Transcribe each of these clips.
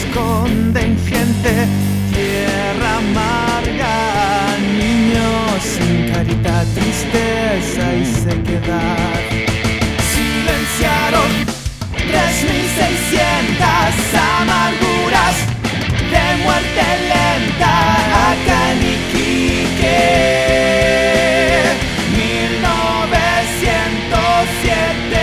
esconden gente, tierra amarga, niños sin carita, tristeza y sequedad. Silenciaron 3600 amarguras de muerte lenta acá en Iquique. 1907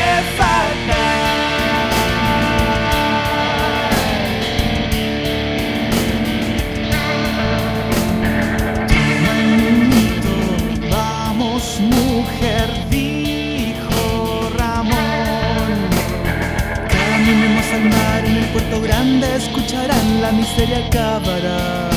Vamos, mujer, dijo Ramón. Caminemos al mar, en el puerto grande escucharán, la miseria acabará.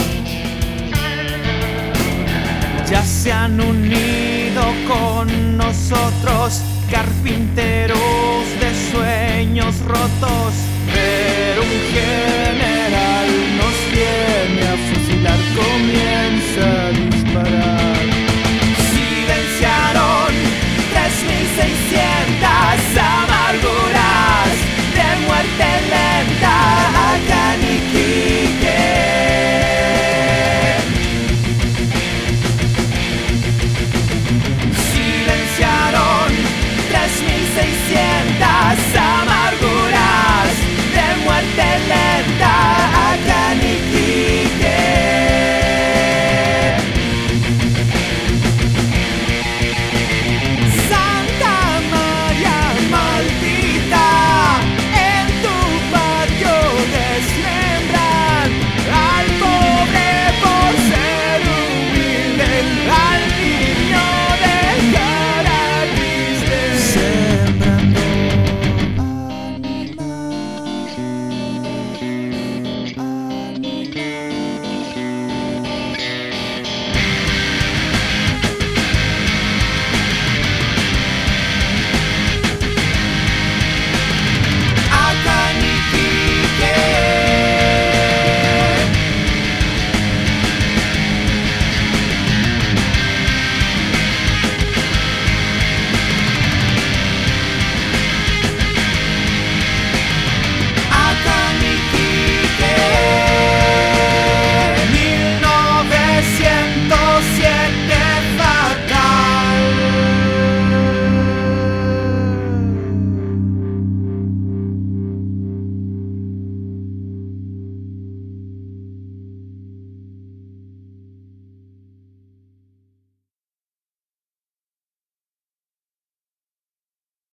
Ya se han unido con nosotros carpinteros de sueños rotos, pero un general nos viene a fusilar, comienza a disparar.